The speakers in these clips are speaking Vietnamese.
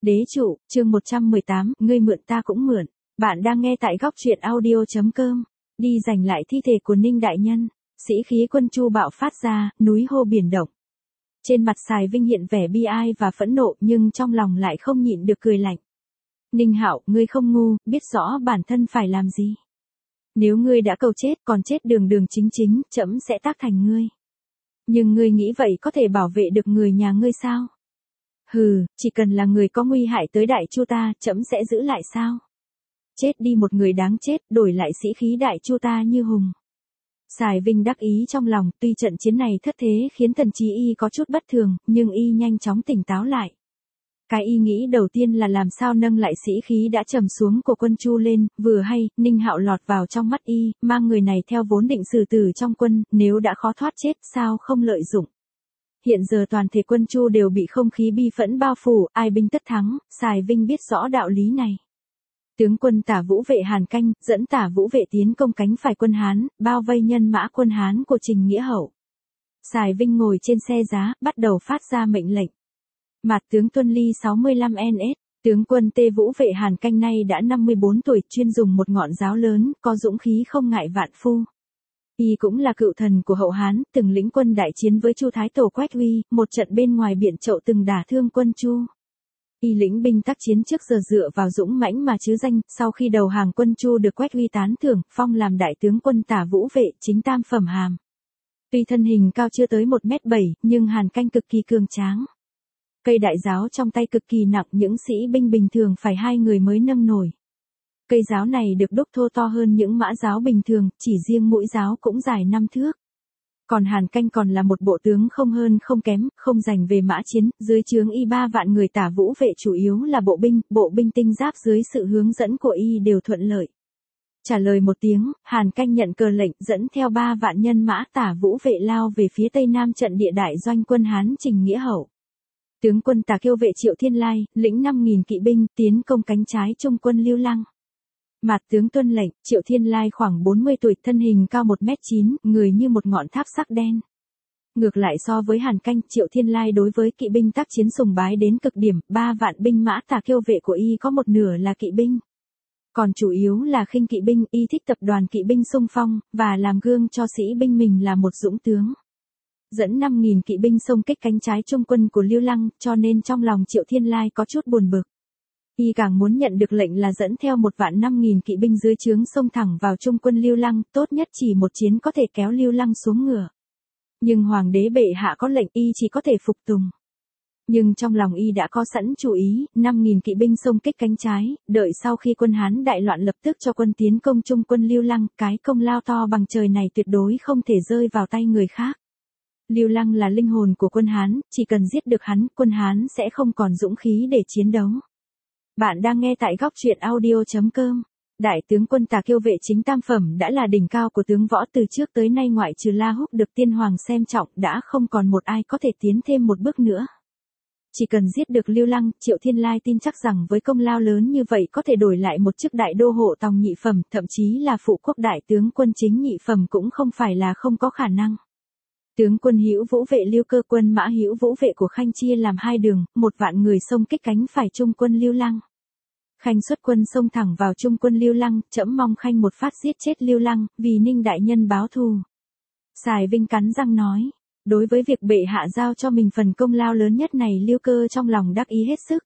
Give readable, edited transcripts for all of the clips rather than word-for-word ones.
Đế trụ, chương 118, ngươi mượn ta cũng mượn. Bạn đang nghe tại góc truyện audio.com. Đi giành lại thi thể của Ninh đại nhân, sĩ khí quân Chu bạo phát ra, núi hô biển động. Trên mặt Sài Vinh hiện vẻ bi ai và phẫn nộ, nhưng trong lòng lại không nhịn được cười lạnh. Ninh Hạo, ngươi không ngu, biết rõ bản thân phải làm gì. Nếu ngươi đã cầu chết, còn chết đường đường chính chính, trẫm sẽ tác thành ngươi. Nhưng ngươi nghĩ vậy có thể bảo vệ được người nhà ngươi sao? Hừ, chỉ cần là người có nguy hại tới Đại Chu ta, trẫm sẽ giữ lại sao? Chết đi một người đáng chết, đổi lại sĩ khí Đại Chu ta như hùng. Sài Vinh đắc ý trong lòng, tuy trận chiến này thất thế khiến thần trí y có chút bất thường, nhưng y nhanh chóng tỉnh táo lại. Cái y nghĩ đầu tiên là làm sao nâng lại sĩ khí đã trầm xuống của quân Chu lên, vừa hay, Ninh Hạo lọt vào trong mắt y, mang người này theo vốn định xử tử trong quân, nếu đã khó thoát chết sao không lợi dụng. Hiện giờ toàn thể quân Chu đều bị không khí bi phẫn bao phủ, ai binh tất thắng, Sài Vinh biết rõ đạo lý này. Tướng quân Tả Vũ vệ Hàn Canh, dẫn Tả Vũ vệ tiến công cánh phải quân Hán, bao vây nhân mã quân Hán của Trình Nghĩa Hậu. Sài Vinh ngồi trên xe giá, bắt đầu phát ra mệnh lệnh. Mạt tướng Tuân Ly 65NS, tướng quân Tê Vũ vệ Hàn Canh nay đã 54 tuổi, chuyên dùng một ngọn giáo lớn, có dũng khí không ngại vạn phu. Y cũng là cựu thần của Hậu Hán, từng lĩnh quân đại chiến với Chu Thái Tổ Quách Huy, một trận bên ngoài biển Chậu từng đả thương quân Chu. Y lĩnh binh tác chiến trước giờ dựa vào dũng mãnh mà chứ danh, sau khi đầu hàng quân Chu được Quách Huy tán thưởng, phong làm đại tướng quân Tả Vũ vệ, chính tam phẩm hàm. Tuy thân hình cao chưa tới 1m7, nhưng Hàn Canh cực kỳ cường tráng. Cây đại giáo trong tay cực kỳ nặng, những sĩ binh bình thường phải 2 người mới nâng nổi. Cây giáo này được đúc thô to hơn những mã giáo bình thường, chỉ riêng mũi giáo cũng dài 5 thước. Còn Hàn Canh còn là một bộ tướng không hơn không kém, không dành về mã chiến, dưới trướng y 3 vạn người Tả Vũ vệ chủ yếu là bộ binh tinh giáp dưới sự hướng dẫn của y đều thuận lợi. Trả lời một tiếng, Hàn Canh nhận cờ lệnh dẫn theo 3 vạn nhân mã Tả Vũ vệ lao về phía tây nam trận địa đại doanh quân Hán Trình Nghĩa Hậu. Tướng quân Tả Kiêu vệ Triệu Thiên Lai, lĩnh 5.000 kỵ binh, tiến công cánh trái trung quân Lưu Lăng. Mạt tướng tuân lệnh, Triệu Thiên Lai khoảng 40 tuổi, thân hình cao 1m9, người như một ngọn tháp sắc đen. Ngược lại so với Hàn Canh, Triệu Thiên Lai đối với kỵ binh tác chiến sùng bái đến cực điểm, 3 vạn binh mã Tả Kiêu vệ của y có một nửa là kỵ binh. Còn chủ yếu là khinh kỵ binh, y thích tập đoàn kỵ binh xung phong, và làm gương cho sĩ binh mình là một dũng tướng. Dẫn 5.000 kỵ binh xông kích cánh trái trung quân của Lưu Lăng, cho nên trong lòng Triệu Thiên Lai có chút buồn bực. Y càng muốn nhận được lệnh là dẫn theo 1.500.000 kỵ binh dưới trướng xông thẳng vào trung quân Lưu Lăng, tốt nhất chỉ một chiến có thể kéo Lưu Lăng xuống ngựa. Nhưng hoàng đế bệ hạ có lệnh, y chỉ có thể phục tùng. Nhưng trong lòng y đã có sẵn chủ ý, 5.000 kỵ binh xông kích cánh trái, đợi sau khi quân Hán đại loạn lập tức cho quân tiến công trung quân Lưu Lăng, cái công lao to bằng trời này tuyệt đối không thể rơi vào tay người khác. Lưu Lăng là linh hồn của quân Hán, chỉ cần giết được hắn, quân Hán sẽ không còn dũng khí để chiến đấu. Bạn đang nghe tại góc truyện audio.com. Đại tướng quân Tả Kiêu vệ chính tam phẩm đã là đỉnh cao của tướng võ, từ trước tới nay ngoại trừ La Húc được tiên hoàng xem trọng, đã không còn một ai có thể tiến thêm một bước nữa. Chỉ cần giết được Lưu Lăng, Triệu Thiên Lai tin chắc rằng với công lao lớn như vậy có thể đổi lại một chức đại đô hộ tòng nhị phẩm, thậm chí là phụ quốc đại tướng quân chính nhị phẩm cũng không phải là không có khả năng. Tướng quân Hữu Vũ vệ Lưu Cơ, quân mã Hữu Vũ vệ của Khanh chia làm 2 đường, 1 vạn người xông kích cánh phải trung quân Lưu Lăng. Khanh xuất quân xông thẳng vào trung quân Lưu Lăng, trẫm mong Khanh một phát giết chết Lưu Lăng, vì Ninh đại nhân báo thù. Sài Vinh cắn răng nói, đối với việc bệ hạ giao cho mình phần công lao lớn nhất này, Lưu Cơ trong lòng đắc ý hết sức.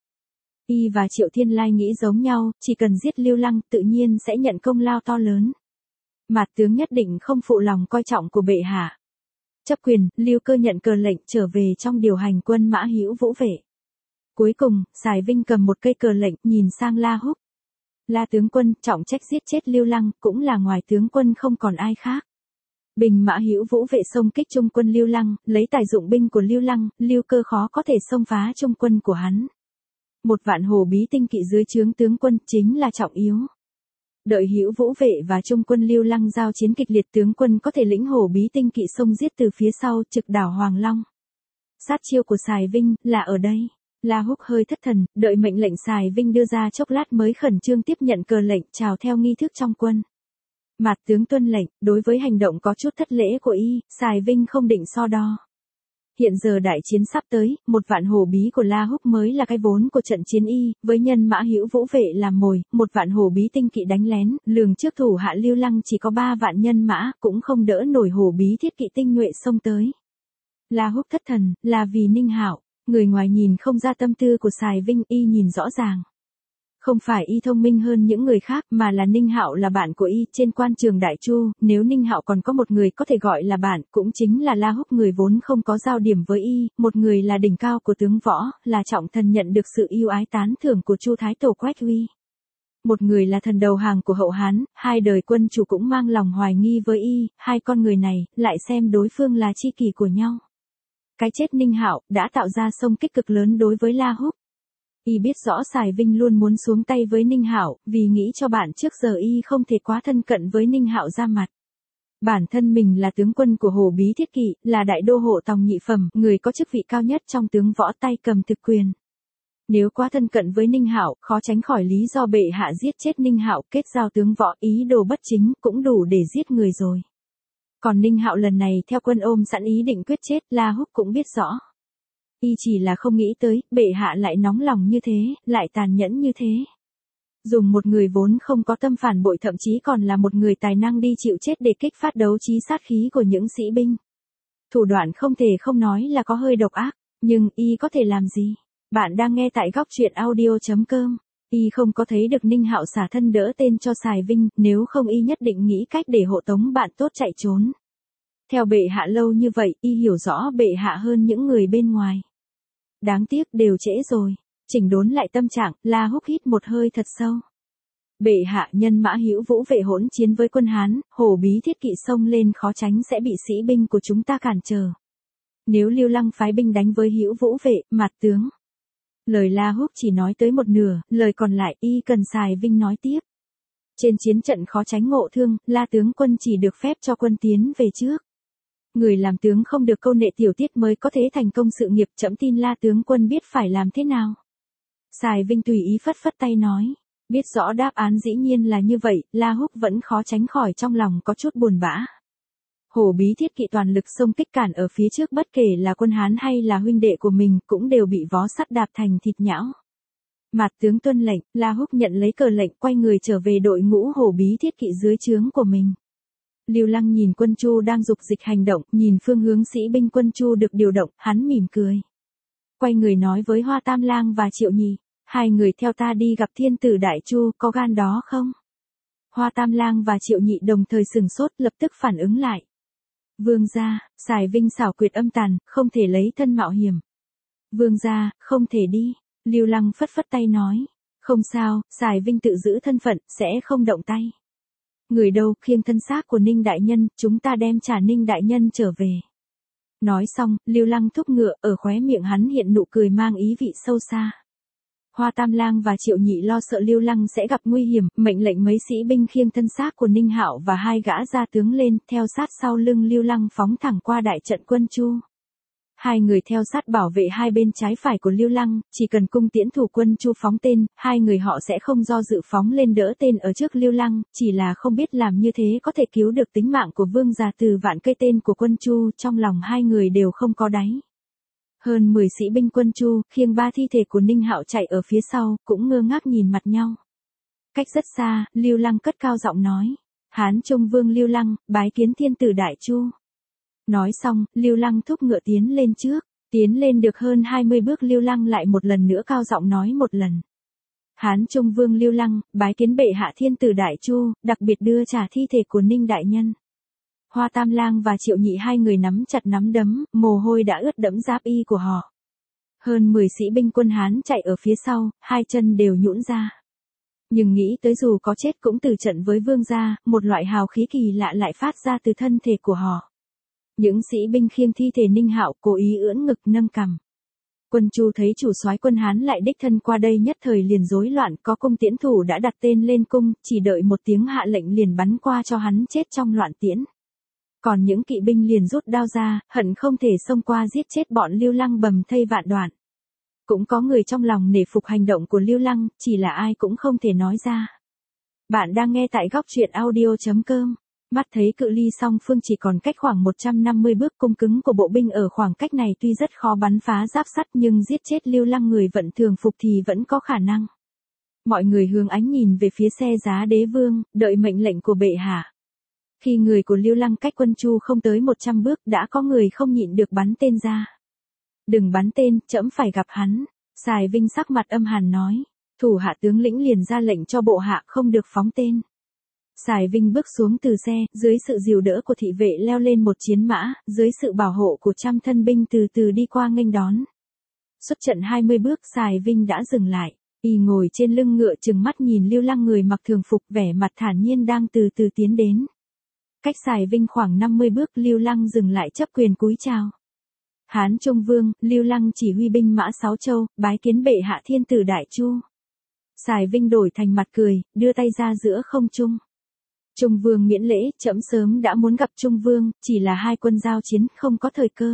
Y và Triệu Thiên Lai nghĩ giống nhau, chỉ cần giết Lưu Lăng, tự nhiên sẽ nhận công lao to lớn. Mạt tướng nhất định không phụ lòng coi trọng của bệ hạ. Chấp quyền, Lưu Cơ nhận cờ lệnh trở về trong điều hành quân mã Hữu Vũ vệ. Cuối cùng, Sài Vinh cầm một cây cờ lệnh, nhìn sang La Húc. La tướng quân, trọng trách giết chết Lưu Lăng, cũng là ngoài tướng quân không còn ai khác. Binh mã Hữu Vũ vệ xông kích trung quân Lưu Lăng, lấy tài dụng binh của Lưu Lăng, Lưu Cơ khó có thể xông phá trung quân của hắn. 1 vạn hồ bí tinh kỵ dưới trướng tướng quân chính là trọng yếu. Đợi Hữu Vũ vệ và trung quân Lưu Lăng giao chiến kịch liệt, tướng quân có thể lĩnh hổ bí tinh kỵ xông giết từ phía sau, trực đảo Hoàng Long. Sát chiêu của Sài Vinh là ở đây. La Húc hơi thất thần, đợi mệnh lệnh Sài Vinh đưa ra chốc lát mới khẩn trương tiếp nhận cờ lệnh, chào theo nghi thức trong quân. Mạt tướng tuân lệnh, đối với hành động có chút thất lễ của y, Sài Vinh không định so đo. Hiện giờ đại chiến sắp tới, 1.000.000 hổ bí của La Húc mới là cái vốn của trận chiến y, với nhân mã Hữu Vũ vệ làm mồi, 1.000.000 hổ bí tinh kỵ đánh lén, lường trước thủ hạ Lưu Lăng chỉ có 3.000.000 nhân mã, cũng không đỡ nổi hổ bí thiết kỵ tinh nhuệ xông tới. La Húc thất thần, là vì Ninh Hạo, người ngoài nhìn không ra tâm tư của Sài Vinh, y nhìn rõ ràng. Không phải y thông minh hơn những người khác, mà là Ninh Hạo là bạn của y trên quan trường Đại Chu, nếu Ninh Hạo còn có một người có thể gọi là bạn, cũng chính là La Húc, người vốn không có giao điểm với y, một người là đỉnh cao của tướng võ, là trọng thần nhận được sự yêu ái tán thưởng của Chu Thái Tổ Quách Huy. Một người là thần đầu hàng của hậu Hán, hai đời quân chủ cũng mang lòng hoài nghi với y, hai con người này, lại xem đối phương là tri kỷ của nhau. Cái chết Ninh Hạo đã tạo ra xung kích cực lớn đối với La Húc. Y biết rõ Sài Vinh luôn muốn xuống tay với Ninh Hạo, vì nghĩ cho bạn trước giờ y không thể quá thân cận với Ninh Hạo ra mặt. Bản thân mình là tướng quân của hổ bí thiết kỵ, là đại đô hộ tòng nhị phẩm, người có chức vị cao nhất trong tướng võ, tay cầm thực quyền. Nếu quá thân cận với Ninh Hạo, khó tránh khỏi lý do bệ hạ giết chết Ninh Hạo, kết giao tướng võ, ý đồ bất chính, cũng đủ để giết người rồi. Còn Ninh Hạo lần này theo quân ôm sẵn ý định quyết chết, La Húc cũng biết rõ. Y chỉ là không nghĩ tới, bệ hạ lại nóng lòng như thế, lại tàn nhẫn như thế. Dùng một người vốn không có tâm phản bội, thậm chí còn là một người tài năng đi chịu chết để kích phát đấu trí sát khí của những sĩ binh. Thủ đoạn không thể không nói là có hơi độc ác, nhưng y có thể làm gì? Bạn đang nghe tại góc truyện audio.com. Y không có thấy được Ninh Hạo xả thân đỡ tên cho Sài Vinh, nếu không y nhất định nghĩ cách để hộ tống bạn tốt chạy trốn. Theo bệ hạ lâu như vậy, y hiểu rõ bệ hạ hơn những người bên ngoài. Đáng tiếc đều trễ rồi. Chỉnh đốn lại tâm trạng, La Húc hít một hơi thật sâu. Bệ hạ, nhân mã Hữu Vũ vệ hỗn chiến với quân Hán, hổ bí thiết kỵ xông lên khó tránh sẽ bị sĩ binh của chúng ta cản trở. Nếu Lưu Lăng phái binh đánh với Hữu Vũ vệ, mặt tướng. Lời La Húc chỉ nói tới một nửa, lời còn lại y cần Sài Vinh nói tiếp. Trên chiến trận khó tránh ngộ thương, La tướng quân chỉ được phép cho quân tiến về trước. Người làm tướng không được câu nệ tiểu tiết mới có thể thành công sự nghiệp, trẫm tin La tướng quân biết phải làm thế nào. Sài Vinh tùy ý phất phất tay nói, biết rõ đáp án dĩ nhiên là như vậy, La Húc vẫn khó tránh khỏi trong lòng có chút buồn bã. Hổ bí thiết kỵ toàn lực xông kích cản ở phía trước, bất kể là quân Hán hay là huynh đệ của mình cũng đều bị vó sắt đạp thành thịt nhão. Mạt tướng tuân lệnh, La Húc nhận lấy cờ lệnh, quay người trở về đội ngũ hổ bí thiết kỵ dưới trướng của mình. Lưu Lăng nhìn quân Chu đang dục dịch hành động, nhìn phương hướng sĩ binh quân Chu được điều động, hắn mỉm cười. Quay người nói với Hoa Tam Lang và Triệu Nhị, hai người theo ta đi gặp thiên tử Đại Chu, có gan đó không? Hoa Tam Lang và Triệu Nhị đồng thời sừng sốt, lập tức phản ứng lại. Vương gia, Sài Vinh xảo quyệt âm tàn, không thể lấy thân mạo hiểm. Vương gia, không thể đi. Lưu Lăng phất phất tay nói. Không sao, Sài Vinh tự giữ thân phận, sẽ không động tay. Người đâu, khiêng thân xác của Ninh đại nhân, chúng ta đem trả Ninh đại nhân trở về. Nói xong, Lưu Lăng thúc ngựa, ở khóe miệng hắn hiện nụ cười mang ý vị sâu xa. Hoa Tam Lang và Triệu Nhị lo sợ Lưu Lăng sẽ gặp nguy hiểm, mệnh lệnh mấy sĩ binh khiêng thân xác của Ninh Hạo và hai gã gia tướng lên, theo sát sau lưng Lưu Lăng phóng thẳng qua đại trận quân Chu. Hai người theo sát bảo vệ hai bên trái phải của Lưu Lăng, chỉ cần cung tiễn thủ quân Chu phóng tên, hai người họ sẽ không do dự phóng lên đỡ tên ở trước Lưu Lăng, chỉ là không biết làm như thế có thể cứu được tính mạng của vương gia từ vạn cây tên của quân Chu, trong lòng hai người đều không có đáy. Hơn 10 sĩ binh quân Chu, khiêng 3 thi thể của Ninh Hạo chạy ở phía sau, cũng ngơ ngác nhìn mặt nhau. Cách rất xa, Lưu Lăng cất cao giọng nói. Hán Trung Vương Lưu Lăng, bái kiến thiên tử Đại Chu. Nói xong, Lưu Lăng thúc ngựa tiến lên trước. Tiến lên được hơn 20 bước, Lưu Lăng lại một lần nữa cao giọng nói một lần. Hán Trung Vương Lưu Lăng, bái kiến bệ hạ thiên tử Đại Chu, đặc biệt đưa trả thi thể của Ninh đại nhân. Hoa Tam Lang và Triệu Nhị hai người nắm chặt nắm đấm, mồ hôi đã ướt đẫm giáp y của họ. Hơn 10 sĩ binh quân Hán chạy ở phía sau, hai chân đều nhũn ra. Nhưng nghĩ tới dù có chết cũng từ trận với vương gia, một loại hào khí kỳ lạ lại phát ra từ thân thể của họ. Những sĩ binh khiêng thi thể Ninh Hạo cố ý ưỡn ngực nâng cằm. Quân Chu thấy chủ soái quân Hán lại đích thân qua đây, nhất thời liền rối loạn, có cung tiễn thủ đã đặt tên lên cung, chỉ đợi một tiếng hạ lệnh liền bắn qua cho hắn chết trong loạn tiễn. Còn những kỵ binh liền rút đao ra, hận không thể xông qua giết chết bọn Lưu Lăng bầm thây vạn đoạn. Cũng có người trong lòng nể phục hành động của Lưu Lăng, chỉ là ai cũng không thể nói ra. Bạn đang nghe tại góc truyện audio.com. Mắt thấy cự ly song phương chỉ còn cách khoảng 150 bước, cung cứng của bộ binh ở khoảng cách này tuy rất khó bắn phá giáp sắt nhưng giết chết Lưu Lăng người vận thường phục thì vẫn có khả năng. Mọi người hướng ánh nhìn về phía xe giá đế vương, đợi mệnh lệnh của bệ hạ. Khi người của Lưu Lăng cách quân Chu không tới 100 bước đã có người không nhịn được bắn tên ra. Đừng bắn tên, trẫm phải gặp hắn. Sài Vinh sắc mặt âm hàn nói. Thủ hạ tướng lĩnh liền ra lệnh cho bộ hạ không được phóng tên. Sài Vinh bước xuống từ xe, dưới sự dìu đỡ của thị vệ leo lên một chiến mã, dưới sự bảo hộ của trăm thân binh từ từ đi qua nghênh đón. Xuất trận 20 bước Sài Vinh đã dừng lại. Y ngồi trên lưng ngựa trừng mắt nhìn Lưu Lăng người mặc thường phục vẻ mặt thản nhiên đang từ từ tiến đến. Cách Sài Vinh khoảng 50 bước Lưu Lăng dừng lại chấp quyền cúi chào. Hán Trung Vương, Lưu Lăng chỉ huy binh mã 6 châu, bái kiến bệ hạ thiên tử Đại Chu. Sài Vinh đổi thành mặt cười, đưa tay ra giữa không trung. Trung Vương miễn lễ, trẫm sớm đã muốn gặp Trung Vương, chỉ là hai quân giao chiến, không có thời cơ.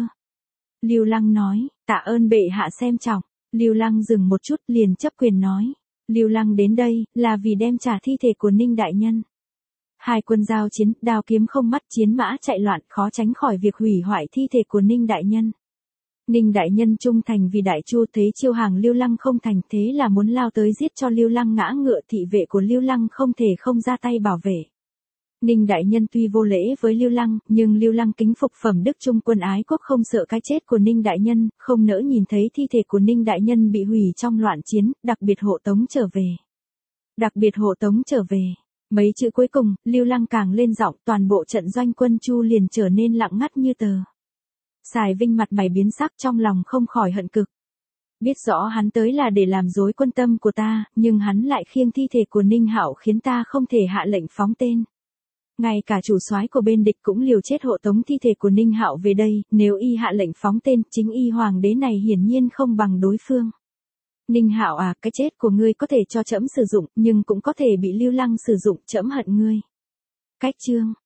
Lưu Lăng nói, tạ ơn bệ hạ xem trọng. Lưu Lăng dừng một chút liền chấp quyền nói. Lưu Lăng đến đây, là vì đem trả thi thể của Ninh Đại Nhân. Hai quân giao chiến, đao kiếm không mắt, chiến mã chạy loạn, khó tránh khỏi việc hủy hoại thi thể của Ninh Đại Nhân. Ninh Đại Nhân trung thành vì Đại Chu, thấy chiêu hàng Lưu Lăng không thành, thế là muốn lao tới giết cho Lưu Lăng ngã ngựa, thị vệ của Lưu Lăng không thể không ra tay bảo vệ. Ninh Đại Nhân tuy vô lễ với Lưu Lăng, nhưng Lưu Lăng kính phục phẩm đức trung quân ái quốc, không sợ cái chết của Ninh Đại Nhân, không nỡ nhìn thấy thi thể của Ninh Đại Nhân bị hủy trong loạn chiến, đặc biệt hộ tống trở về. Đặc biệt hộ tống trở về. Mấy chữ cuối cùng, Lưu Lăng càng lên giọng, toàn bộ trận doanh quân Chu liền trở nên lặng ngắt như tờ. Sài Vinh mặt mày biến sắc, trong lòng không khỏi hận cực. Biết rõ hắn tới là để làm rối quân tâm của ta, nhưng hắn lại khiêng thi thể của Ninh Hạo khiến ta không thể hạ lệnh phóng tên. Ngay cả chủ soái của bên địch cũng liều chết hộ tống thi thể của Ninh Hạo về đây, nếu y hạ lệnh phóng tên, chính y hoàng đế này hiển nhiên không bằng đối phương. Ninh Hạo à, cái chết của ngươi có thể cho trẫm sử dụng, nhưng cũng có thể bị Lưu Lăng sử dụng, trẫm hận ngươi. Cách chương